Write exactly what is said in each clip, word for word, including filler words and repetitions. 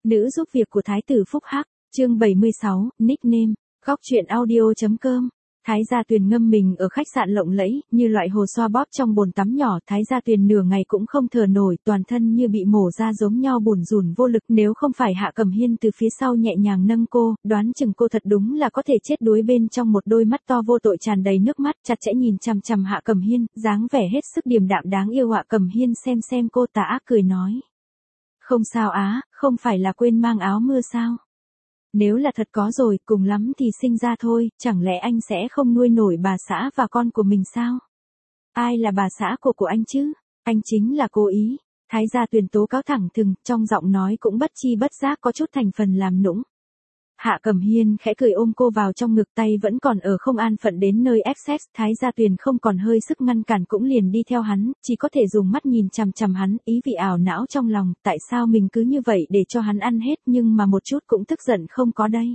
Nữ giúp việc của Thái tử Phúc Hắc, chương bảy mươi sáu, nickname, góc truyện audio.com. Thái Gia Tuyền ngâm mình ở khách sạn lộng lẫy, như loại hồ xoa bóp trong bồn tắm nhỏ. Thái Gia Tuyền nửa ngày cũng không thở nổi, toàn thân như bị mổ ra giống nhau bủn rủn vô lực. Nếu không phải Hạ Cẩm Hiên từ phía sau nhẹ nhàng nâng cô, đoán chừng cô thật đúng là có thể chết đuối. Bên trong một đôi mắt to vô tội tràn đầy nước mắt, chặt chẽ nhìn chằm chằm Hạ Cẩm Hiên, dáng vẻ hết sức điềm đạm đáng yêu. Hạ Cẩm Hiên xem xem cô tà ác cười nói: không sao á, không phải là quên mang áo mưa sao? Nếu là thật có rồi, cùng lắm thì sinh ra thôi, chẳng lẽ anh sẽ không nuôi nổi bà xã và con của mình sao? Ai là bà xã của của anh chứ? Anh chính là cố ý. Thái Gia Tuyền tố cáo thẳng thừng, trong giọng nói cũng bất chi bất giác có chút thành phần làm nũng. Hạ Cẩm Hiên khẽ cười ôm cô vào trong ngực, tay vẫn còn ở không an phận đến nơi ép sex. Thái Gia Tuyền không còn hơi sức ngăn cản cũng liền đi theo hắn, chỉ có thể dùng mắt nhìn chằm chằm hắn, ý vị ảo não trong lòng, tại sao mình cứ như vậy để cho hắn ăn hết, nhưng mà một chút cũng tức giận không có đây.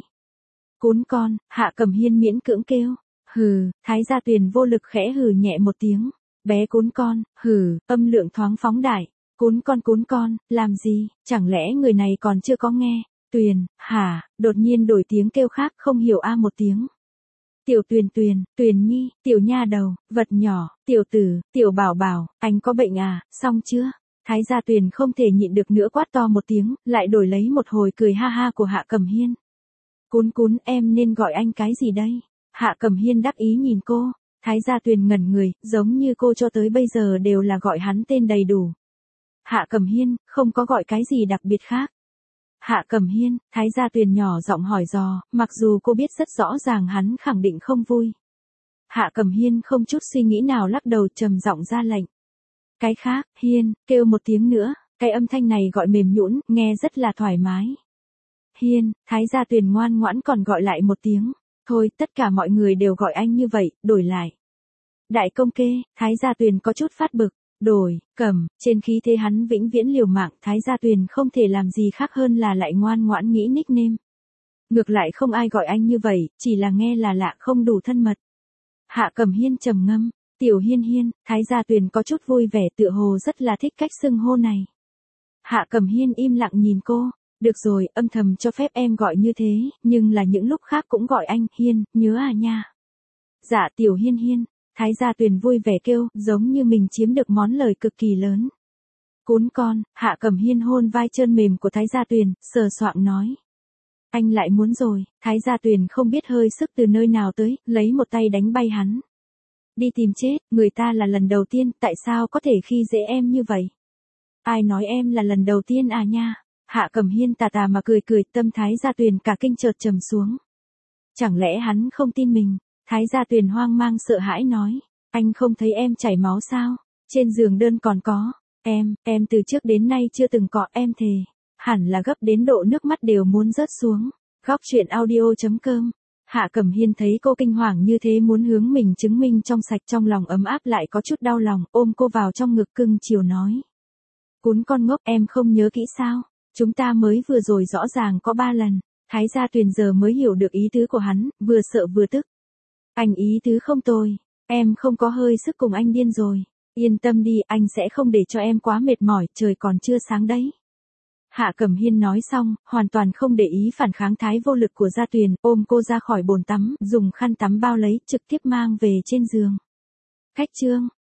Cún con, Hạ Cẩm Hiên miễn cưỡng kêu. Hừ, Thái Gia Tuyền vô lực khẽ hừ nhẹ một tiếng. Bé cún con, hừ, âm lượng thoáng phóng đại. Cún con cún con, làm gì, chẳng lẽ người này còn chưa có nghe? Tuyền, hả, đột nhiên đổi tiếng kêu khác, không hiểu a một tiếng. Tiểu Tuyền Tuyền, Tuyền Nhi, tiểu nha đầu, vật nhỏ, tiểu tử, tiểu bảo bảo, anh có bệnh à, xong chưa? Thái Gia Tuyền không thể nhịn được nữa quát to một tiếng, lại đổi lấy một hồi cười ha ha của Hạ Cẩm Hiên. Cún cún, em nên gọi anh cái gì đây? Hạ Cẩm Hiên đắc ý nhìn cô. Thái Gia Tuyền ngẩn người, giống như cô cho tới bây giờ đều là gọi hắn tên đầy đủ. Hạ Cẩm Hiên, không có gọi cái gì đặc biệt khác. Hạ Cẩm Hiên, Thái Gia Tuyền nhỏ giọng hỏi dò, mặc dù cô biết rất rõ ràng hắn khẳng định không vui. Hạ Cẩm Hiên không chút suy nghĩ nào lắc đầu, trầm giọng ra lệnh. Cái khác, Hiên, kêu một tiếng nữa, cái âm thanh này gọi mềm nhũn, nghe rất là thoải mái. Hiên, Thái Gia Tuyền ngoan ngoãn còn gọi lại một tiếng. Thôi, tất cả mọi người đều gọi anh như vậy, đổi lại. Đại công kê, Thái Gia Tuyền có chút phát bực. Đổi, cầm, trên khí thế hắn vĩnh viễn liều mạng, Thái Gia Tuyền không thể làm gì khác hơn là lại ngoan ngoãn nghĩ nickname. Ngược lại không ai gọi anh như vậy, chỉ là nghe là lạ không đủ thân mật. Hạ Cẩm Hiên trầm ngâm, tiểu Hiên Hiên, Thái Gia Tuyền có chút vui vẻ, tựa hồ rất là thích cách xưng hô này. Hạ Cẩm Hiên im lặng nhìn cô, được rồi, âm thầm cho phép em gọi như thế, nhưng là những lúc khác cũng gọi anh, Hiên, nhớ à nha. Dạ tiểu Hiên Hiên. Thái Gia Tuyền vui vẻ kêu, giống như mình chiếm được món lời cực kỳ lớn. Cún con, Hạ Cẩm Hiên hôn vai trơn mềm của Thái Gia Tuyền, sờ soạng nói. Anh lại muốn rồi, Thái Gia Tuyền không biết hơi sức từ nơi nào tới, lấy một tay đánh bay hắn. Đi tìm chết, người ta là lần đầu tiên, tại sao có thể khi dễ em như vậy? Ai nói em là lần đầu tiên à nha? Hạ Cẩm Hiên tà tà mà cười cười, tâm Thái Gia Tuyền cả kinh chợt trầm xuống. Chẳng lẽ hắn không tin mình? Thái Gia Tuyền hoang mang sợ hãi nói, anh không thấy em chảy máu sao? Trên giường đơn còn có, em, em từ trước đến nay chưa từng có, em thề, hẳn là gấp đến độ nước mắt đều muốn rớt xuống. Góc truyện audio.com. Hạ Cẩm Hiên thấy cô kinh hoàng như thế muốn hướng mình chứng minh trong sạch, trong lòng ấm áp lại có chút đau lòng, ôm cô vào trong ngực cưng chiều nói. Cún con ngốc, em không nhớ kỹ sao? Chúng ta mới vừa rồi rõ ràng có ba lần. Thái Gia Tuyền giờ mới hiểu được ý tứ của hắn, vừa sợ vừa tức. Anh ý tứ không tồi, em không có hơi sức cùng anh điên rồi. Yên tâm đi, anh sẽ không để cho em quá mệt mỏi, trời còn chưa sáng đấy. Hạ Cẩm Hiên nói xong, hoàn toàn không để ý phản kháng thái vô lực của Gia Tuyền, ôm cô ra khỏi bồn tắm, dùng khăn tắm bao lấy, trực tiếp mang về trên giường. Khách trương,